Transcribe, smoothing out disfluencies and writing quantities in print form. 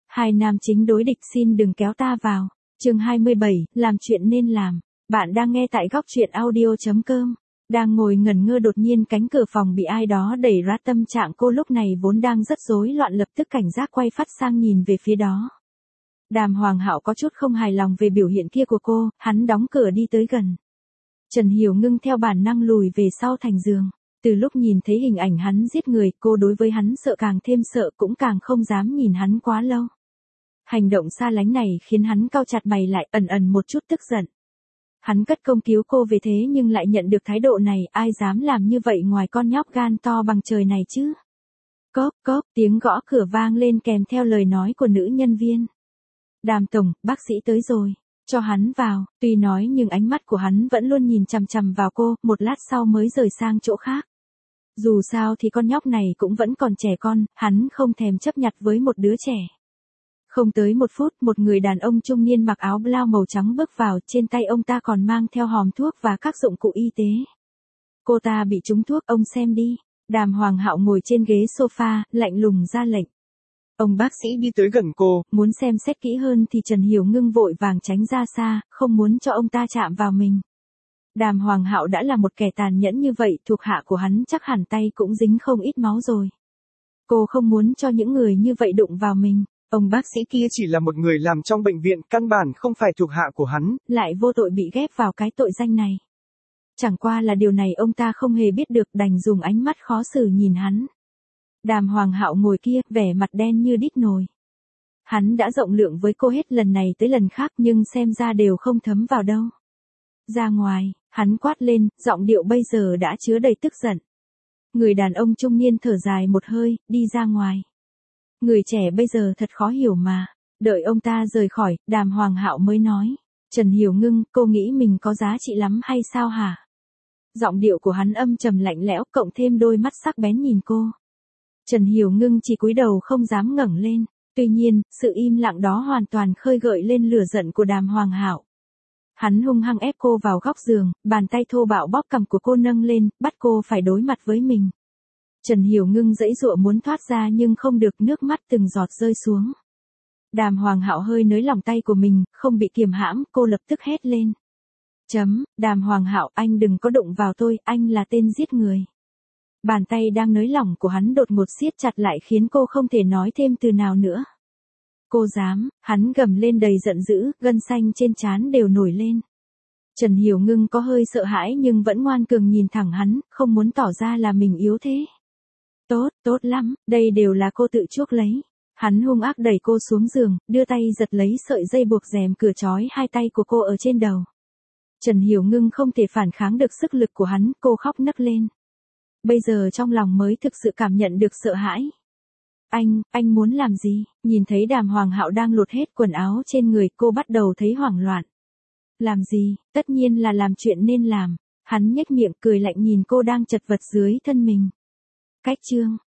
Hai nam chính đối địch xin đừng kéo ta vào. Chương 27, làm chuyện nên làm. Bạn đang nghe tại góc truyện audio.com. Đang ngồi ngẩn ngơ đột nhiên cánh cửa phòng bị ai đó đẩy ra, tâm trạng cô lúc này vốn đang rất rối loạn lập tức cảnh giác quay phát sang nhìn về phía đó. Đàm Hoàng Hạo có chút không hài lòng về biểu hiện kia của cô, hắn đóng cửa đi tới gần. Trần Hiểu Ngưng theo bản năng lùi về sau thành giường. Từ lúc nhìn thấy hình ảnh hắn giết người, cô đối với hắn sợ càng thêm sợ, cũng càng không dám nhìn hắn quá lâu. Hành động xa lánh này khiến hắn cau chặt mày lại, ẩn ẩn một chút tức giận. Hắn cất công cứu cô về thế nhưng lại nhận được thái độ này, ai dám làm như vậy ngoài con nhóc gan to bằng trời này chứ. Cốp cốp, tiếng gõ cửa vang lên kèm theo lời nói của nữ nhân viên. Đàm tổng, bác sĩ tới rồi, cho hắn vào. Tuy nói nhưng ánh mắt của hắn vẫn luôn nhìn chằm chằm vào cô, một lát sau mới rời sang chỗ khác. Dù sao thì con nhóc này cũng vẫn còn trẻ con, hắn không thèm chấp nhặt với một đứa trẻ. Không tới một phút, một người đàn ông trung niên mặc áo blau màu trắng bước vào, trên tay ông ta còn mang theo hòm thuốc và các dụng cụ y tế. Cô ta bị trúng thuốc, ông xem đi. Đàm Hoàng Hạo ngồi trên ghế sofa, lạnh lùng ra lệnh. Ông bác sĩ đi tới gần cô. Muốn xem xét kỹ hơn thì Trần Hiểu Ngưng vội vàng tránh ra xa, không muốn cho ông ta chạm vào mình. Đàm Hoàng Hạo đã là một kẻ tàn nhẫn như vậy, thuộc hạ của hắn chắc hẳn tay cũng dính không ít máu rồi. Cô không muốn cho những người như vậy đụng vào mình. Ông bác sĩ kia chỉ là một người làm trong bệnh viện, căn bản không phải thuộc hạ của hắn. Lại vô tội bị ghép vào cái tội danh này. Chẳng qua là điều này ông ta không hề biết được, đành dùng ánh mắt khó xử nhìn hắn. Đàm Hoàng Hạo ngồi kia, vẻ mặt đen như đít nồi. Hắn đã rộng lượng với cô hết lần này tới lần khác nhưng xem ra đều không thấm vào đâu. Ra ngoài, hắn quát lên, giọng điệu bây giờ đã chứa đầy tức giận. Người đàn ông trung niên thở dài một hơi, đi ra ngoài. Người trẻ bây giờ thật khó hiểu mà. Đợi ông ta rời khỏi, Đàm Hoàng Hạo mới nói. Trần Hiểu Ngưng, cô nghĩ mình có giá trị lắm hay sao hả? Giọng điệu của hắn âm trầm lạnh lẽo, cộng thêm đôi mắt sắc bén nhìn cô. Trần Hiểu Ngưng chỉ cúi đầu không dám ngẩng lên. Tuy nhiên, sự im lặng đó hoàn toàn khơi gợi lên lửa giận của Đàm Hoàng Hạo. Hắn hung hăng ép cô vào góc giường, bàn tay thô bạo bóp cằm của cô nâng lên, bắt cô phải đối mặt với mình. Trần Hiểu Ngưng giãy giụa muốn thoát ra nhưng không được, nước mắt từng giọt rơi xuống. Đàm Hoàng Hạo hơi nới lỏng tay của mình, không bị kiềm hãm, cô lập tức hét lên. Đàm Hoàng Hạo, anh đừng có đụng vào tôi, anh là tên giết người. Bàn tay đang nới lỏng của hắn đột ngột siết chặt lại khiến cô không thể nói thêm từ nào nữa. Cô dám, hắn gầm lên đầy giận dữ, gân xanh trên trán đều nổi lên. Trần Hiểu Ngưng có hơi sợ hãi nhưng vẫn ngoan cường nhìn thẳng hắn, không muốn tỏ ra là mình yếu thế. Tốt lắm, đây đều là cô tự chuốc lấy. Hắn hung ác đẩy cô xuống giường, đưa tay giật lấy sợi dây buộc rèm cửa trói hai tay của cô ở trên đầu. Trần Hiểu Ngưng không thể phản kháng được sức lực của hắn, cô khóc nấc lên. Bây giờ trong lòng mới thực sự cảm nhận được sợ hãi. Anh muốn làm gì? Nhìn thấy Đàm Hoàng Hạo đang lột hết quần áo trên người, cô bắt đầu thấy hoảng loạn. Làm gì? Tất nhiên là làm chuyện nên làm. Hắn nhếch miệng cười lạnh nhìn cô đang chật vật dưới thân mình. Cách chương